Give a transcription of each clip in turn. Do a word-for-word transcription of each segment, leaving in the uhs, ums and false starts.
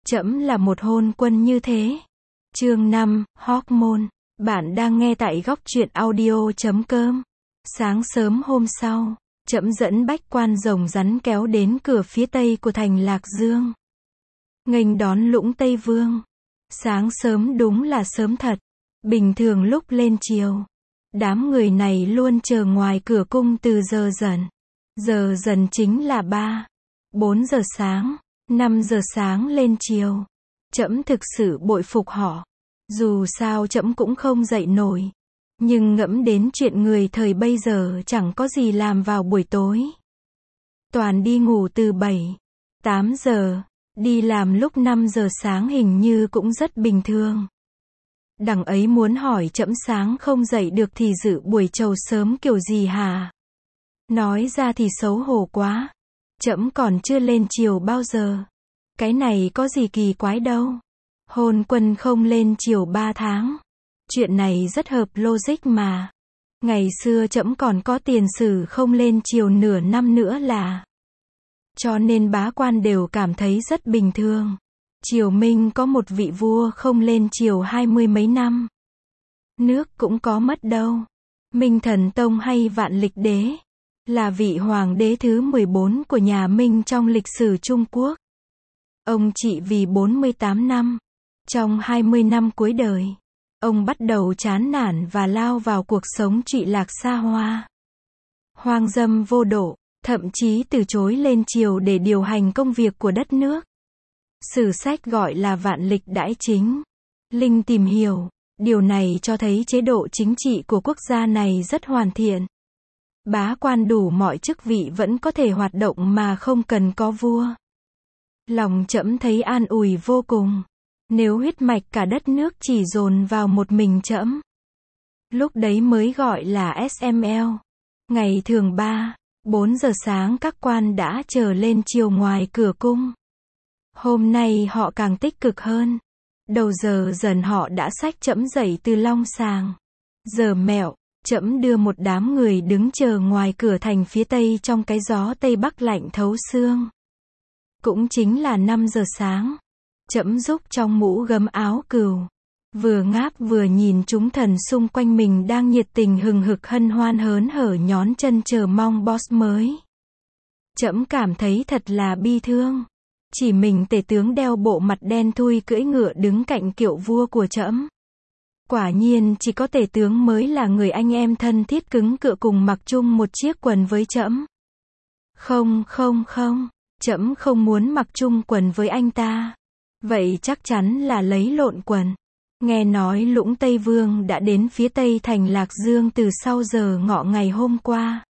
Trẫm là một hôn quân như thế. Chương năm, Hormone. Bạn đang nghe tại góc truyện audio chấm com. Sáng sớm hôm sau, Trẫm dẫn bách quan rồng rắn kéo đến cửa phía tây của thành Lạc Dương, nghênh đón Lũng Tây Vương. Sáng sớm đúng là sớm thật. Bình thường lúc lên chiều, đám người này luôn chờ ngoài cửa cung từ giờ dần. Giờ dần chính là ba, bốn giờ sáng, năm giờ sáng lên chiều. Trẫm thực sự bội phục họ. Dù sao trẫm cũng không dậy nổi. Nhưng ngẫm đến chuyện người thời bây giờ chẳng có gì làm vào buổi tối. Toàn đi ngủ từ bảy, tám giờ, đi làm lúc năm giờ sáng hình như cũng rất bình thường. Đằng ấy muốn hỏi trẫm sáng không dậy được thì dự buổi chầu sớm kiểu gì hả? Nói ra thì xấu hổ quá. Trẫm còn chưa lên chiều bao giờ. Cái này có gì kỳ quái đâu. Hôn quân không lên chiều ba tháng. Chuyện này rất hợp logic mà. Ngày xưa trẫm còn có tiền sử không lên chiều nửa năm nữa là. Cho nên bá quan đều cảm thấy rất bình thường. Triều Minh có một vị vua không lên chiều hai mươi mấy năm. Nước cũng có mất đâu. Minh Thần Tông hay Vạn Lịch Đế là vị hoàng đế thứ mười bốn của nhà Minh trong lịch sử Trung Quốc. Ông trị vì bốn mươi tám năm. Trong hai mươi năm cuối đời, ông bắt đầu chán nản và lao vào cuộc sống trụy lạc xa hoa, hoang dâm vô độ, thậm chí từ chối lên triều để điều hành công việc của đất nước. Sử sách gọi là vạn lịch đãi chính. Linh tìm hiểu, điều này cho thấy chế độ chính trị của quốc gia này rất hoàn thiện. Bá quan đủ mọi chức vị vẫn có thể hoạt động mà không cần có vua. Lòng trẫm thấy an ủi vô cùng. Nếu huyết mạch cả đất nước chỉ dồn vào một mình trẫm, lúc đấy mới gọi là ét em lờ. Ngày thường ba, bốn giờ sáng các quan đã chờ lên chiều ngoài cửa cung. Hôm nay họ càng tích cực hơn. Đầu giờ dần họ đã xách trẫm dậy từ long sàng. Giờ mẹo, trẫm đưa một đám người đứng chờ ngoài cửa thành phía tây trong cái gió tây bắc lạnh thấu xương. Cũng chính là năm giờ sáng. Trẫm giúp trong mũ gấm áo cừu. Vừa ngáp vừa nhìn chúng thần xung quanh mình đang nhiệt tình hừng hực hân hoan hớn hở nhón chân chờ mong boss mới. Trẫm cảm thấy thật là bi thương. Chỉ mình tể tướng đeo bộ mặt đen thui cưỡi ngựa đứng cạnh kiệu vua của trẫm. Quả nhiên chỉ có tể tướng mới là người anh em thân thiết cứng cựa cùng mặc chung một chiếc quần với trẫm. Không không không, trẫm không muốn mặc chung quần với anh ta. Vậy chắc chắn là lấy lộn quần. Nghe nói Lũng Tây Vương đã đến phía tây thành Lạc Dương từ sau giờ ngọ ngày hôm qua.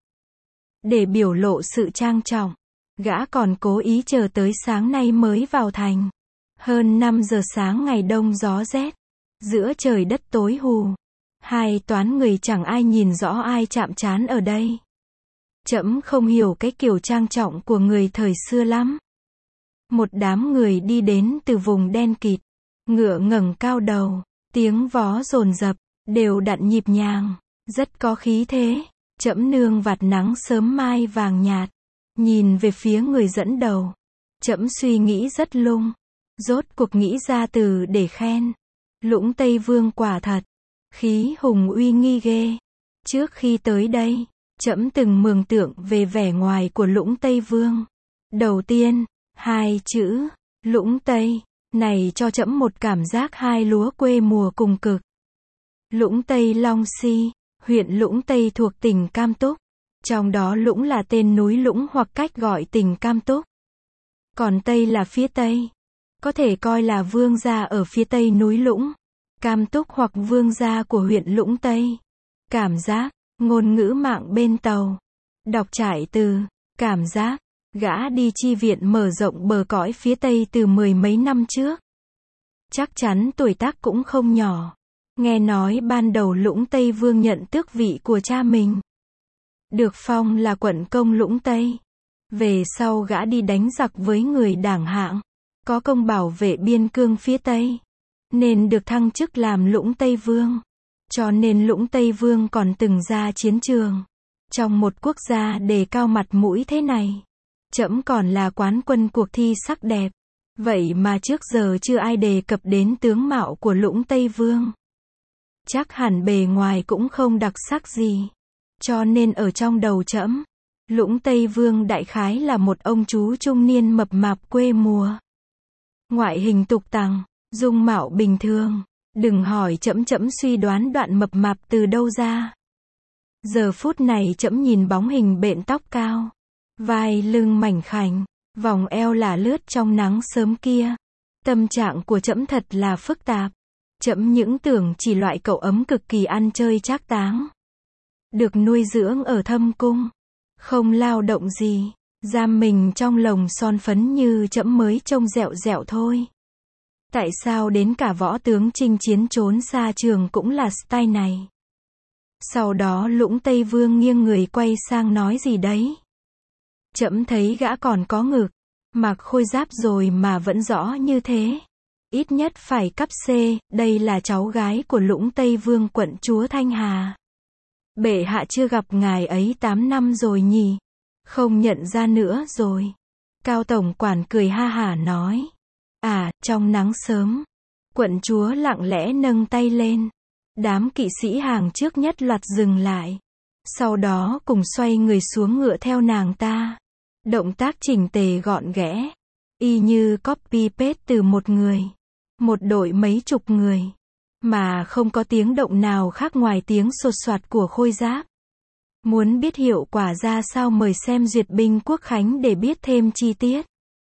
Để biểu lộ sự trang trọng, gã còn cố ý chờ tới sáng nay mới vào thành. Hơn năm giờ sáng ngày đông gió rét, giữa trời đất tối hù. Hai toán người chẳng ai nhìn rõ ai chạm trán ở đây. Trẫm không hiểu cái kiểu trang trọng của người thời xưa lắm. Một đám người đi đến từ vùng đen kịt, ngựa ngẩng cao đầu, tiếng vó dồn dập, đều đặn nhịp nhàng, rất có khí thế. Trẫm nương vạt nắng sớm mai vàng nhạt, nhìn về phía người dẫn đầu. Trẫm suy nghĩ rất lung, rốt cuộc nghĩ ra từ để khen. Lũng Tây Vương quả thật, khí hùng uy nghi ghê. Trước khi tới đây, trẫm từng mường tượng về vẻ ngoài của Lũng Tây Vương. Đầu tiên, hai chữ, Lũng Tây, này cho trẫm một cảm giác hai lúa quê mùa cùng cực. Lũng Tây Long Si, huyện Lũng Tây thuộc tỉnh Cam Túc. Trong đó Lũng là tên núi Lũng hoặc cách gọi tỉnh Cam Túc. Còn Tây là phía Tây. Có thể coi là vương gia ở phía Tây núi Lũng, Cam Túc hoặc vương gia của huyện Lũng Tây. Cảm giác, ngôn ngữ mạng bên tàu. Đọc trải từ, cảm giác. Gã đi chi viện mở rộng bờ cõi phía Tây từ mười mấy năm trước. Chắc chắn tuổi tác cũng không nhỏ. Nghe nói ban đầu Lũng Tây Vương nhận tước vị của cha mình, được phong là quận công Lũng Tây. Về sau gã đi đánh giặc với người đảng Hạng, có công bảo vệ biên cương phía Tây, nên được thăng chức làm Lũng Tây Vương. Cho nên Lũng Tây Vương còn từng ra chiến trường. Trong một quốc gia đề cao mặt mũi thế này, trẫm còn là quán quân cuộc thi sắc đẹp. Vậy mà trước giờ chưa ai đề cập đến tướng mạo của Lũng Tây Vương. Chắc hẳn bề ngoài cũng không đặc sắc gì. Cho nên ở trong đầu trẫm, Lũng Tây Vương đại khái là một ông chú trung niên mập mạp quê mùa. Ngoại hình tục tằng, dung mạo bình thường. Đừng hỏi trẫm trẫm suy đoán đoạn mập mạp từ đâu ra. Giờ phút này trẫm nhìn bóng hình bện tóc cao, vai lưng mảnh khảnh, vòng eo là lướt trong nắng sớm kia. Tâm trạng của trẫm thật là phức tạp. Trẫm những tưởng chỉ loại cậu ấm cực kỳ ăn chơi trác táng, được nuôi dưỡng ở thâm cung, không lao động gì, giam mình trong lồng son phấn như trẫm mới trông dẹo dẹo thôi. Tại sao đến cả võ tướng chinh chiến trốn xa trường cũng là style này? Sau đó Lũng Tây Vương nghiêng người quay sang nói gì đấy. Trẫm thấy gã còn có ngực, mặc khôi giáp rồi mà vẫn rõ như thế. Ít nhất phải cấp C, đây là cháu gái của Lũng Tây Vương quận chúa Thanh Hà. Bệ hạ chưa gặp ngài ấy tám năm rồi nhỉ? Không nhận ra nữa rồi. Cao tổng quản cười ha hả nói. À, trong nắng sớm. Quận chúa lặng lẽ nâng tay lên. Đám kỵ sĩ hàng trước nhất loạt dừng lại. Sau đó cùng xoay người xuống ngựa theo nàng ta. Động tác chỉnh tề gọn ghẽ. Y như copy paste từ một người. Một đội mấy chục người. Mà không có tiếng động nào khác ngoài tiếng sột soạt của khôi giáp. Muốn biết hiệu quả ra sao mời xem duyệt binh quốc khánh để biết thêm chi tiết.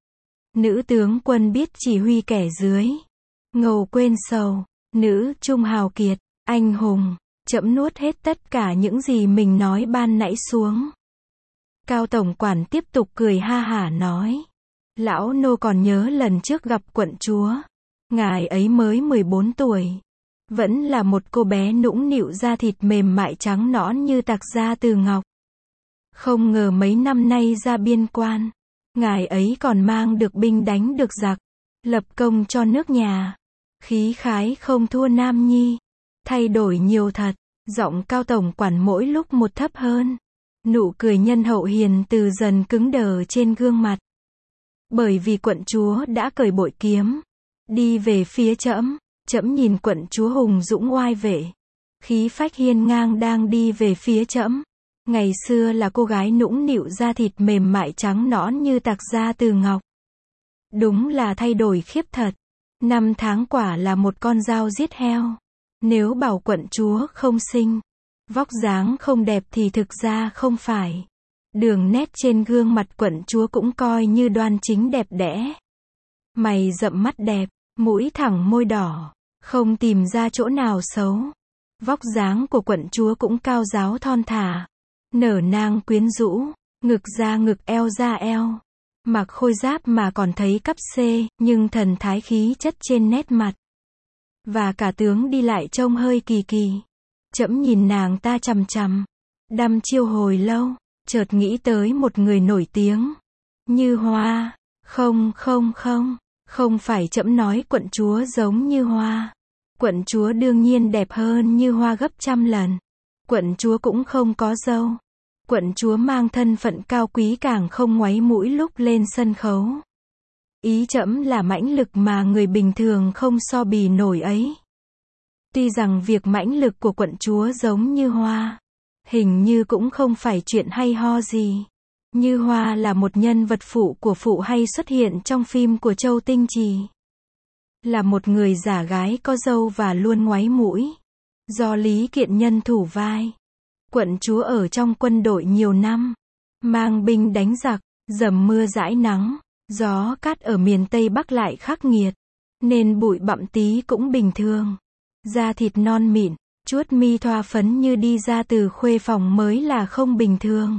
Nữ tướng quân biết chỉ huy kẻ dưới. Ngầu quên sầu. Nữ trung hào kiệt. Anh hùng. Trẫm nuốt hết tất cả những gì mình nói ban nãy xuống. Cao tổng quản tiếp tục cười ha hả nói. Lão nô còn nhớ lần trước gặp quận chúa. Ngài ấy mới mười bốn tuổi. Vẫn là một cô bé nũng nịu da thịt mềm mại trắng nõn như tạc da từ ngọc. Không ngờ mấy năm nay ra biên quan, ngài ấy còn mang được binh đánh được giặc, lập công cho nước nhà. Khí khái không thua Nam Nhi. Thay đổi nhiều thật. Giọng cao tổng quản mỗi lúc một thấp hơn. Nụ cười nhân hậu hiền từ dần cứng đờ trên gương mặt. Bởi vì quận chúa đã cởi bội kiếm, đi về phía trẫm. Trẫm nhìn quận chúa hùng dũng oai vệ, khí phách hiên ngang đang đi về phía trẫm. Ngày xưa là cô gái nũng nịu da thịt mềm mại trắng nõn như tạc da từ ngọc. Đúng là thay đổi khiếp thật. Năm tháng quả là một con dao giết heo. Nếu bảo quận chúa không xinh, vóc dáng không đẹp thì thực ra không phải. Đường nét trên gương mặt quận chúa cũng coi như đoan chính đẹp đẽ. Mày rậm mắt đẹp, mũi thẳng môi đỏ, không tìm ra chỗ nào xấu. Vóc dáng của quận chúa cũng cao ráo thon thả, nở nang quyến rũ, ngực ra ngực eo ra eo. Mặc khôi giáp mà còn thấy cấp C, nhưng thần thái khí chất trên nét mặt. Và cả tướng đi lại trông hơi kỳ kỳ. Trẫm nhìn nàng ta chằm chằm, đăm chiêu hồi lâu, chợt nghĩ tới một người nổi tiếng. Như Hoa. Không không không, không phải trẫm nói quận chúa giống Như Hoa. Quận chúa đương nhiên đẹp hơn Như Hoa gấp trăm lần. Quận chúa cũng không có dâu. Quận chúa mang thân phận cao quý càng không ngoáy mũi lúc lên sân khấu. Ý trẫm là mãnh lực mà người bình thường không so bì nổi ấy. Tuy rằng việc mãnh lực của quận chúa giống Như Hoa, hình như cũng không phải chuyện hay ho gì. Như Hoa là một nhân vật phụ của phụ hay xuất hiện trong phim của Châu Tinh Trì. Là một người giả gái có dâu và luôn ngoáy mũi. Do Lý Kiện Nhân thủ vai. Quận chúa ở trong quân đội nhiều năm, mang binh đánh giặc, dầm mưa dãi nắng, gió cát ở miền Tây Bắc lại khắc nghiệt, nên bụi bặm tí cũng bình thường. Da thịt non mịn, chuốt mi thoa phấn như đi ra từ khuê phòng mới là không bình thường.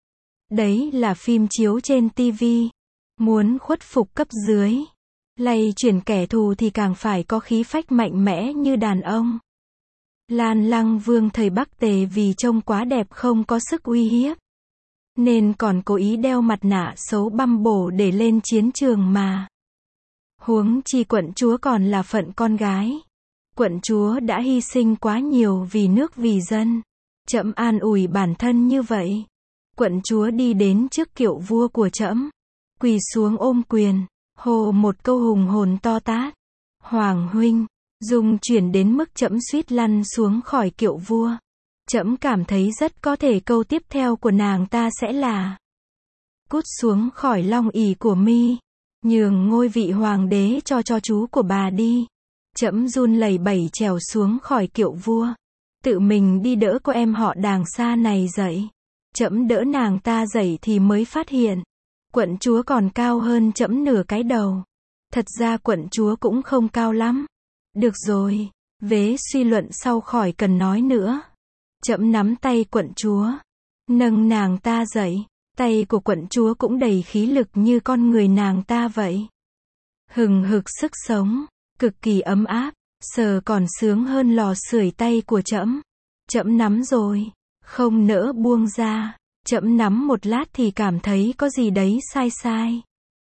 Đấy là phim chiếu trên ti vi. Muốn khuất phục cấp dưới, lay chuyển kẻ thù thì càng phải có khí phách mạnh mẽ như đàn ông. Lan Lăng Vương thời Bắc Tề vì trông quá đẹp không có sức uy hiếp, nên còn cố ý đeo mặt nạ xấu băm bổ để lên chiến trường mà. Huống chi quận chúa còn là phận con gái. Quận chúa đã hy sinh quá nhiều vì nước vì dân. Trẫm an ủi bản thân như vậy. Quận chúa đi đến trước kiệu vua của trẫm, quỳ xuống ôm quyền. Hồ một câu hùng hồn to tát. Hoàng huynh, dung chuyển đến mức trẫm suýt lăn xuống khỏi kiệu vua. Trẫm cảm thấy rất có thể câu tiếp theo của nàng ta sẽ là: cút xuống khỏi long ỷ của mi, nhường ngôi vị hoàng đế cho cho chú của bà đi. Trẫm run lẩy bẩy trèo xuống khỏi kiệu vua, tự mình đi đỡ cô em họ Đàng xa này dậy. Trẫm đỡ nàng ta dậy thì mới phát hiện, quận chúa còn cao hơn trẫm nửa cái đầu. Thật ra quận chúa cũng không cao lắm. Được rồi, vế suy luận sau khỏi cần nói nữa. Trẫm nắm tay quận chúa, nâng nàng ta dậy. Tay của quận chúa cũng đầy khí lực như con người nàng ta vậy. Hừng hực sức sống, cực kỳ ấm áp, sờ còn sướng hơn lò sưởi tay của trẫm. Trẫm nắm rồi, không nỡ buông ra. Trẫm nắm một lát thì cảm thấy có gì đấy sai sai.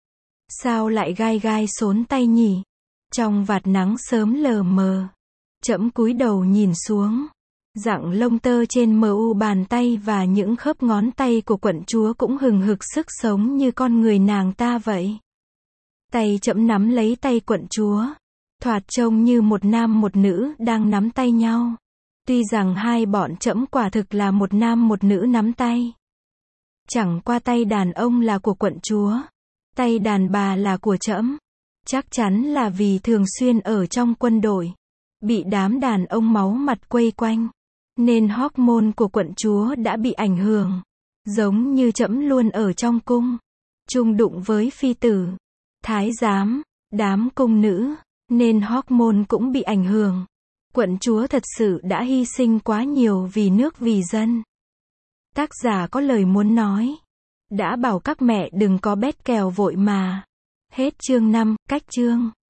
Sao lại gai gai xốn tay nhỉ? Trong vạt nắng sớm lờ mờ, trẫm cúi đầu nhìn xuống. Dặng lông tơ trên mờ u bàn tay và những khớp ngón tay của quận chúa cũng hừng hực sức sống như con người nàng ta vậy. Tay trẫm nắm lấy tay quận chúa, thoạt trông như một nam một nữ đang nắm tay nhau. Tuy rằng hai bọn trẫm quả thực là một nam một nữ nắm tay. Chẳng qua tay đàn ông là của quận chúa, tay đàn bà là của trẫm. Chắc chắn là vì thường xuyên ở trong quân đội, bị đám đàn ông máu mặt quây quanh, nên hormone của quận chúa đã bị ảnh hưởng. Giống như trẫm luôn ở trong cung, chung đụng với phi tử, thái giám, đám cung nữ, nên hormone cũng bị ảnh hưởng. Quận chúa thật sự đã hy sinh quá nhiều vì nước vì dân. Tác giả có lời muốn nói. Đã bảo các mẹ đừng có bét kèo vội mà. Hết chương năm, cách chương.